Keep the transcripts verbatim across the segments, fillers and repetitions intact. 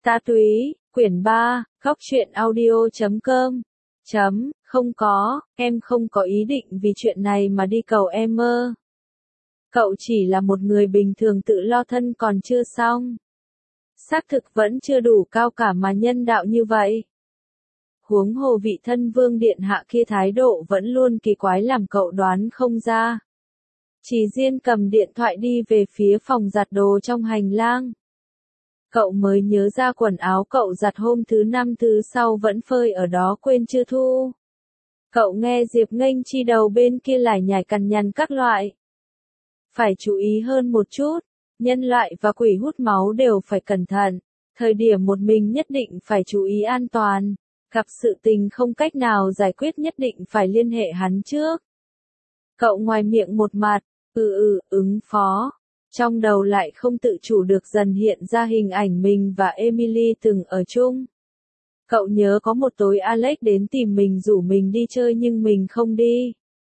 Ta Túy, quyển ba, góc truyện audio chấm com. Chấm, không có, em không có ý định vì chuyện này mà đi cầu em mơ. Cậu chỉ là một người bình thường tự lo thân còn chưa xong. Xác thực vẫn chưa đủ cao cả mà nhân đạo như vậy. Huống hồ vị thân vương điện hạ kia thái độ vẫn luôn kỳ quái làm cậu đoán không ra. Chỉ riêng cầm điện thoại đi về phía phòng giặt đồ trong hành lang. Cậu mới nhớ ra quần áo cậu giặt hôm thứ năm thứ sau vẫn phơi ở đó quên chưa thu. Cậu nghe Diệp Nghênh Chi đầu bên kia lải nhải cằn nhằn các loại. Phải chú ý hơn một chút, nhân loại và quỷ hút máu đều phải cẩn thận, thời điểm một mình nhất định phải chú ý an toàn, gặp sự tình không cách nào giải quyết nhất định phải liên hệ hắn trước. Cậu ngoài miệng một mặt, ừ ừ, ứng phó. Trong đầu lại không tự chủ được dần hiện ra hình ảnh mình và Emily từng ở chung. Cậu nhớ có một tối Alex đến tìm mình rủ mình đi chơi nhưng mình không đi.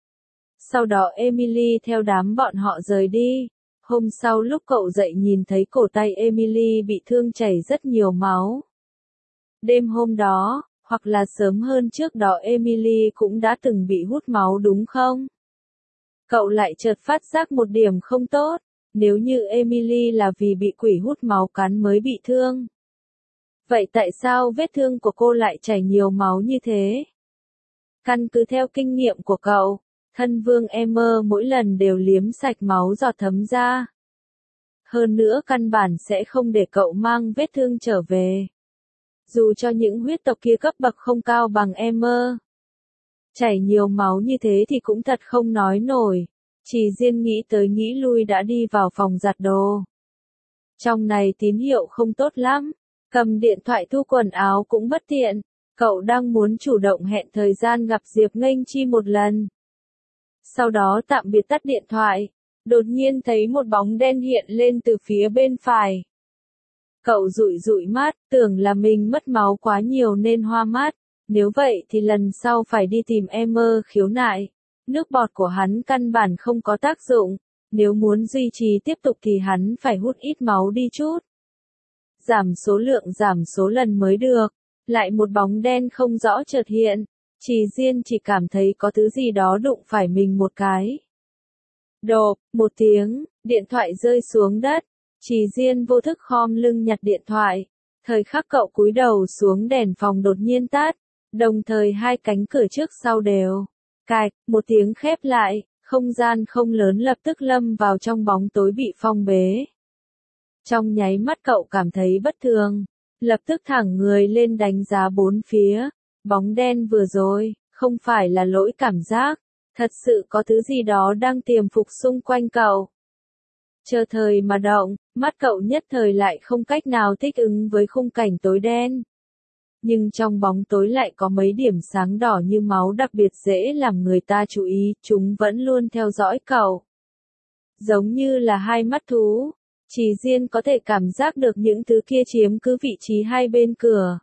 Sau đó Emily theo đám bọn họ rời đi. Hôm sau lúc cậu dậy nhìn thấy cổ tay Emily bị thương chảy rất nhiều máu. Đêm hôm đó, hoặc là sớm hơn trước đó Emily cũng đã từng bị hút máu đúng không? Cậu lại chợt phát giác một điểm không tốt. Nếu như Emily là vì bị quỷ hút máu cắn mới bị thương. Vậy tại sao vết thương của cô lại chảy nhiều máu như thế? Căn cứ theo kinh nghiệm của cậu, thân vương Emmer mỗi lần đều liếm sạch máu giọt thấm ra. Hơn nữa căn bản sẽ không để cậu mang vết thương trở về. Dù cho những huyết tộc kia cấp bậc không cao bằng Emmer. Chảy nhiều máu như thế thì cũng thật không nói nổi. Chỉ riêng nghĩ tới nghĩ lui đã đi vào phòng giặt đồ. Trong này tín hiệu không tốt lắm, cầm điện thoại thu quần áo cũng bất tiện, cậu đang muốn chủ động hẹn thời gian gặp Diệp Nghênh Chi một lần. Sau đó tạm biệt tắt điện thoại, đột nhiên thấy một bóng đen hiện lên từ phía bên phải. Cậu dụi dụi mắt, tưởng là mình mất máu quá nhiều nên hoa mắt, nếu vậy thì lần sau phải đi tìm Emmer khiếu nại. Nước bọt của hắn căn bản không có tác dụng, nếu muốn duy trì tiếp tục thì hắn phải hút ít máu đi chút. Giảm số lượng giảm số lần mới được, lại một bóng đen không rõ chợt hiện, Chỉ Diên chỉ cảm thấy có thứ gì đó đụng phải mình một cái. Độp, một tiếng, điện thoại rơi xuống đất, Chỉ Diên vô thức khom lưng nhặt điện thoại, thời khắc cậu cúi đầu xuống đèn phòng đột nhiên tắt, đồng thời hai cánh cửa trước sau đều. Cạch, một tiếng khép lại, không gian không lớn lập tức lâm vào trong bóng tối bị phong bế. Trong nháy mắt cậu cảm thấy bất thường, lập tức thẳng người lên đánh giá bốn phía, bóng đen vừa rồi, không phải là lỗi cảm giác, thật sự có thứ gì đó đang tiềm phục xung quanh cậu. Chờ thời mà động, mắt cậu nhất thời lại không cách nào thích ứng với khung cảnh tối đen. Nhưng trong bóng tối lại có mấy điểm sáng đỏ như máu đặc biệt dễ làm người ta chú ý, chúng vẫn luôn theo dõi cậu. Giống như là hai mắt thú, Chỉ Diên có thể cảm giác được những thứ kia chiếm cứ vị trí hai bên cửa.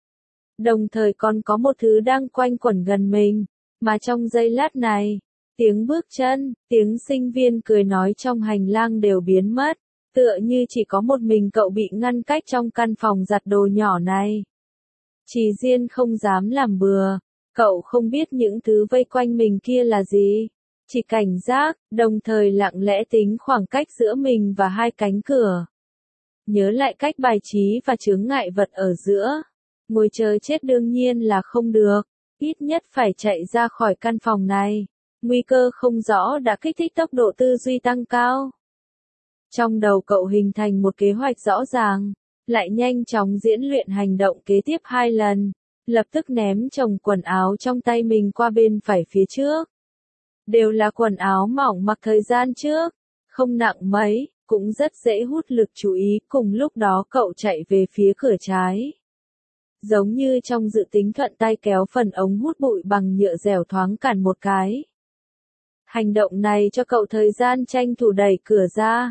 Đồng thời còn có một thứ đang quanh quẩn gần mình, mà trong giây lát này, tiếng bước chân, tiếng sinh viên cười nói trong hành lang đều biến mất, tựa như chỉ có một mình cậu bị ngăn cách trong căn phòng giặt đồ nhỏ này. Chỉ Diên không dám làm bừa, cậu không biết những thứ vây quanh mình kia là gì, chỉ cảnh giác, đồng thời lặng lẽ tính khoảng cách giữa mình và hai cánh cửa. Nhớ lại cách bài trí và chướng ngại vật ở giữa, ngồi chờ chết đương nhiên là không được, ít nhất phải chạy ra khỏi căn phòng này, nguy cơ không rõ đã kích thích tốc độ tư duy tăng cao. Trong đầu cậu hình thành một kế hoạch rõ ràng. Lại nhanh chóng diễn luyện hành động kế tiếp hai lần, lập tức ném chồng quần áo trong tay mình qua bên phải phía trước. Đều là quần áo mỏng mặc thời gian trước, không nặng mấy, cũng rất dễ hút lực chú ý, cùng lúc đó cậu chạy về phía cửa trái. Giống như trong dự tính thuận tay kéo phần ống hút bụi bằng nhựa dẻo thoáng cản một cái. Hành động này cho cậu thời gian tranh thủ đẩy cửa ra.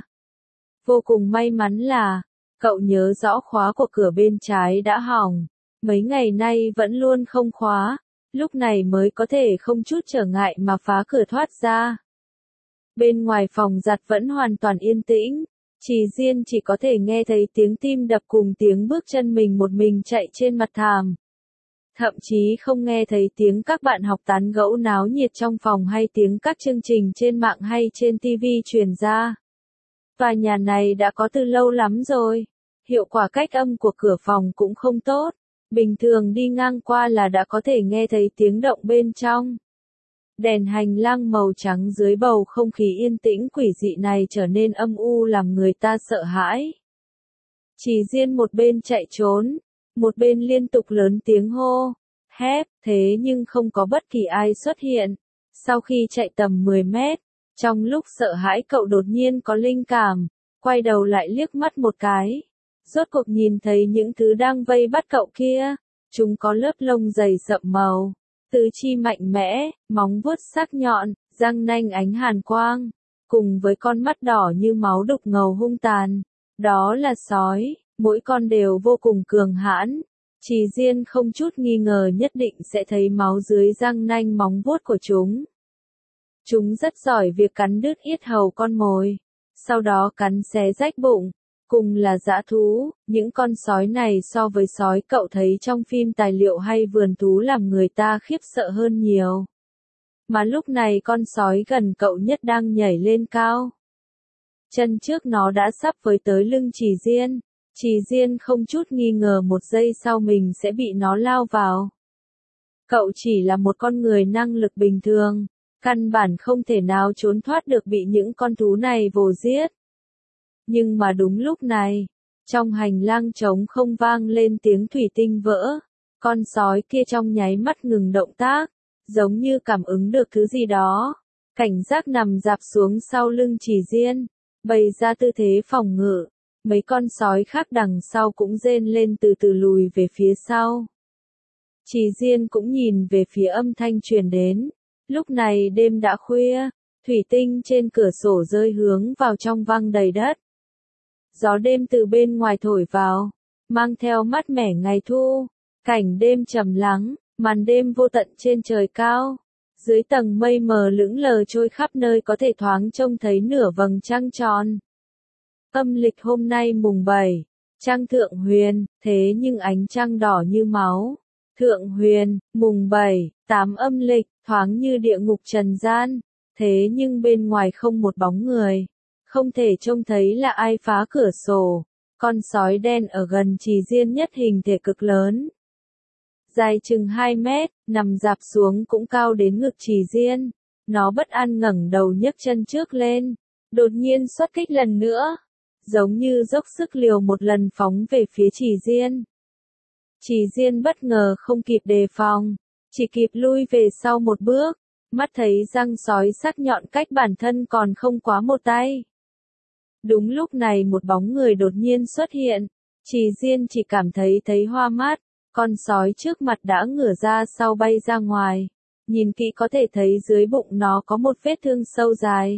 Vô cùng may mắn là, cậu nhớ rõ khóa của cửa bên trái đã hỏng, mấy ngày nay vẫn luôn không khóa, lúc này mới có thể không chút trở ngại mà phá cửa thoát ra. Bên ngoài phòng giặt vẫn hoàn toàn yên tĩnh, Trì Diên chỉ có thể nghe thấy tiếng tim đập cùng tiếng bước chân mình một mình chạy trên mặt thảm. Thậm chí không nghe thấy tiếng các bạn học tán gẫu náo nhiệt trong phòng hay tiếng các chương trình trên mạng hay trên ti vi truyền ra. Tòa nhà này đã có từ lâu lắm rồi. Hiệu quả cách âm của cửa phòng cũng không tốt. Bình thường đi ngang qua là đã có thể nghe thấy tiếng động bên trong. Đèn hành lang màu trắng dưới bầu không khí yên tĩnh quỷ dị này trở nên âm u làm người ta sợ hãi. Trì Diên một bên chạy trốn, một bên liên tục lớn tiếng hô, hét, thế nhưng không có bất kỳ ai xuất hiện. Sau khi chạy tầm mười mét, trong lúc sợ hãi cậu đột nhiên có linh cảm, quay đầu lại liếc mắt một cái. Rốt cuộc nhìn thấy những thứ đang vây bắt cậu kia, chúng có lớp lông dày sậm màu, tứ chi mạnh mẽ, móng vuốt sắc nhọn, răng nanh ánh hàn quang, cùng với con mắt đỏ như máu đục ngầu hung tàn. Đó là sói, mỗi con đều vô cùng cường hãn. Trì Diên không chút nghi ngờ nhất định sẽ thấy máu dưới răng nanh móng vuốt của chúng. Chúng rất giỏi việc cắn đứt yết hầu con mồi, sau đó cắn xé rách bụng. Cùng là dã thú, những con sói này so với sói cậu thấy trong phim tài liệu hay vườn thú làm người ta khiếp sợ hơn nhiều. Mà lúc này con sói gần cậu nhất đang nhảy lên cao. Chân trước nó đã sắp với tới lưng Trì Diên. Trì Diên không chút nghi ngờ một giây sau mình sẽ bị nó lao vào. Cậu chỉ là một con người năng lực bình thường, căn bản không thể nào trốn thoát được bị những con thú này vồ giết. Nhưng mà đúng lúc này, trong hành lang trống không vang lên tiếng thủy tinh vỡ, con sói kia trong nháy mắt ngừng động tác, giống như cảm ứng được thứ gì đó, cảnh giác nằm dạp xuống sau lưng Trì Diên, bày ra tư thế phòng ngự. Mấy con sói khác đằng sau cũng rên lên từ từ lùi về phía sau. Trì Diên cũng nhìn về phía âm thanh truyền đến. Lúc này đêm đã khuya, thủy tinh trên cửa sổ rơi hướng vào trong văng đầy đất. Gió đêm từ bên ngoài thổi vào, mang theo mát mẻ ngày thu, cảnh đêm trầm lắng, màn đêm vô tận trên trời cao. Dưới tầng mây mờ lững lờ trôi khắp nơi có thể thoáng trông thấy nửa vầng trăng tròn. Âm lịch hôm nay mùng bảy, trăng thượng huyền, thế nhưng ánh trăng đỏ như máu. Thượng huyền, mùng bảy, tám âm lịch, thoáng như địa ngục trần gian, thế nhưng bên ngoài không một bóng người. Không thể trông thấy là ai phá cửa sổ. Con sói đen ở gần Trì Diên nhất hình thể cực lớn. Dài chừng hai mét, nằm dạp xuống cũng cao đến ngực Trì Diên. Nó bất an ngẩng đầu nhấc chân trước lên. Đột nhiên xuất kích lần nữa. Giống như dốc sức liều một lần phóng về phía Trì Diên. Trì Diên bất ngờ không kịp đề phòng. Chỉ kịp lui về sau một bước. Mắt thấy răng sói sắc nhọn cách bản thân còn không quá một tay. Đúng lúc này một bóng người đột nhiên xuất hiện, Trì Diên chỉ cảm thấy thấy hoa mắt, con sói trước mặt đã ngửa ra sau bay ra ngoài, nhìn kỹ có thể thấy dưới bụng nó có một vết thương sâu dài.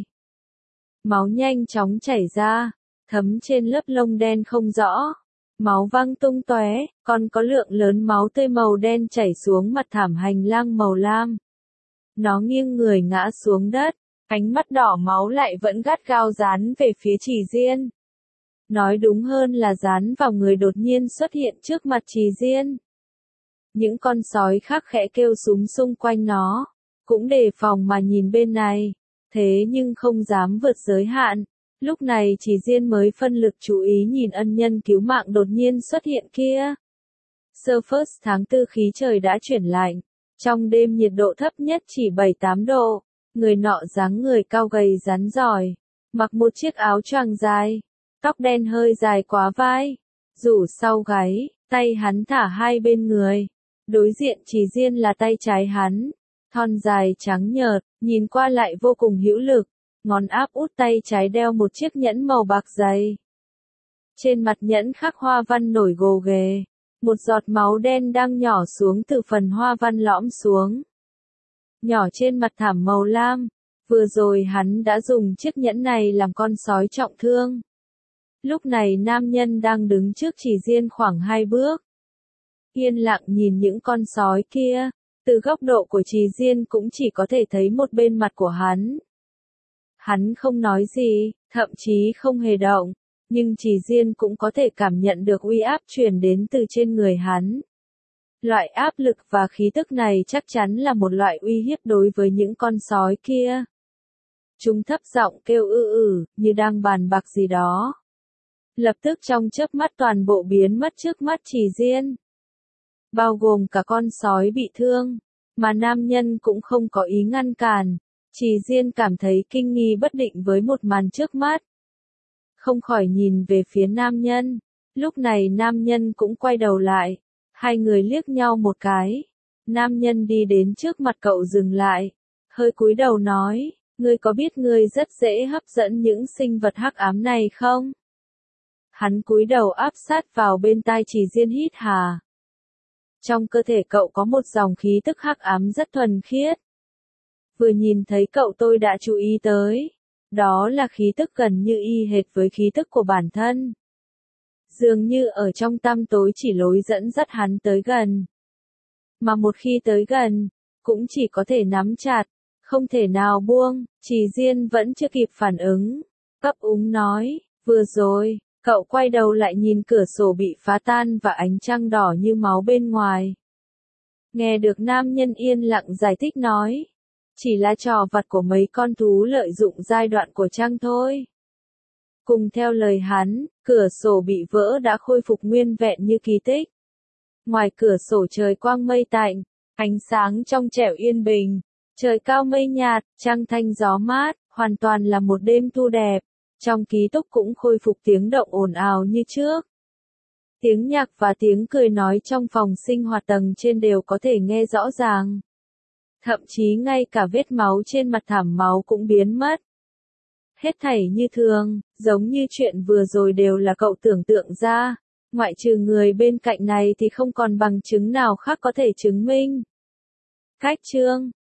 Máu nhanh chóng chảy ra, thấm trên lớp lông đen không rõ, máu văng tung tóe, còn có lượng lớn máu tươi màu đen chảy xuống mặt thảm hành lang màu lam. Nó nghiêng người ngã xuống đất. Ánh mắt đỏ máu lại vẫn gắt gao dán về phía Trì Diên. Nói đúng hơn là dán vào người đột nhiên xuất hiện trước mặt Trì Diên. Những con sói khác khẽ kêu súng xung quanh nó, cũng đề phòng mà nhìn bên này, thế nhưng không dám vượt giới hạn. Lúc này Trì Diên mới phân lực chú ý nhìn ân nhân cứu mạng đột nhiên xuất hiện kia. Sơ phớt tháng tư khí trời đã chuyển lạnh, trong đêm nhiệt độ thấp nhất chỉ bảy tám độ. Người nọ dáng người cao gầy rắn giỏi, mặc một chiếc áo choàng dài, tóc đen hơi dài quá vai, rủ sau gáy, tay hắn thả hai bên người. Đối diện Trì Diên là tay trái hắn, thon dài trắng nhợt, nhìn qua lại vô cùng hữu lực, ngón áp út tay trái đeo một chiếc nhẫn màu bạc dày. Trên mặt nhẫn khắc hoa văn nổi gồ ghề, một giọt máu đen đang nhỏ xuống từ phần hoa văn lõm xuống. Nhỏ trên mặt thảm màu lam, vừa rồi hắn đã dùng chiếc nhẫn này làm con sói trọng thương. Lúc này nam nhân đang đứng trước Trì Diên khoảng hai bước. Yên lặng nhìn những con sói kia, từ góc độ của Trì Diên cũng chỉ có thể thấy một bên mặt của hắn. Hắn không nói gì, thậm chí không hề động, Nhưng Trì Diên cũng có thể cảm nhận được uy áp truyền đến từ trên người hắn. Loại áp lực và khí tức này chắc chắn là một loại uy hiếp đối với những con sói kia. Chúng thấp giọng kêu ư ử, như đang bàn bạc gì đó. Lập tức trong chớp mắt toàn bộ biến mất trước mắt Trì Diên. Bao gồm cả con sói bị thương, mà nam nhân cũng không có ý ngăn cản. Trì Diên cảm thấy kinh nghi bất định với một màn trước mắt. Không khỏi nhìn về phía nam nhân. Lúc này nam nhân cũng quay đầu lại. Hai người liếc nhau một cái. Nam nhân đi đến trước mặt cậu dừng lại. Hơi cúi đầu nói, ngươi có biết ngươi rất dễ hấp dẫn những sinh vật hắc ám này không? Hắn cúi đầu áp sát vào bên tai Trì Diên hít hà. Trong cơ thể cậu có một dòng khí tức hắc ám rất thuần khiết. Vừa nhìn thấy cậu tôi đã chú ý tới. Đó là khí tức gần như y hệt với khí tức của bản thân. Dường như ở trong tăm tối chỉ lối dẫn dắt hắn tới gần. Mà một khi tới gần, cũng chỉ có thể nắm chặt, không thể nào buông. Trì Diên vẫn chưa kịp phản ứng. Ấp úng nói, vừa rồi, cậu quay đầu lại nhìn cửa sổ bị phá tan và ánh trăng đỏ như máu bên ngoài. Nghe được nam nhân yên lặng giải thích nói. Chỉ là trò vặt của mấy con thú lợi dụng giai đoạn của trăng thôi. Cùng theo lời hắn, cửa sổ bị vỡ đã khôi phục nguyên vẹn như kỳ tích. Ngoài cửa sổ trời quang mây tạnh, ánh sáng trong trẻo yên bình, trời cao mây nhạt, trăng thanh gió mát, hoàn toàn là một đêm thu đẹp. Trong ký túc cũng khôi phục tiếng động ồn ào như trước. Tiếng nhạc và tiếng cười nói trong phòng sinh hoạt tầng trên đều có thể nghe rõ ràng. Thậm chí ngay cả vết máu trên mặt thảm máu cũng biến mất. Hết thảy như thường, giống như chuyện vừa rồi đều là cậu tưởng tượng ra. Ngoại trừ người bên cạnh này thì không còn bằng chứng nào khác có thể chứng minh. Cách chương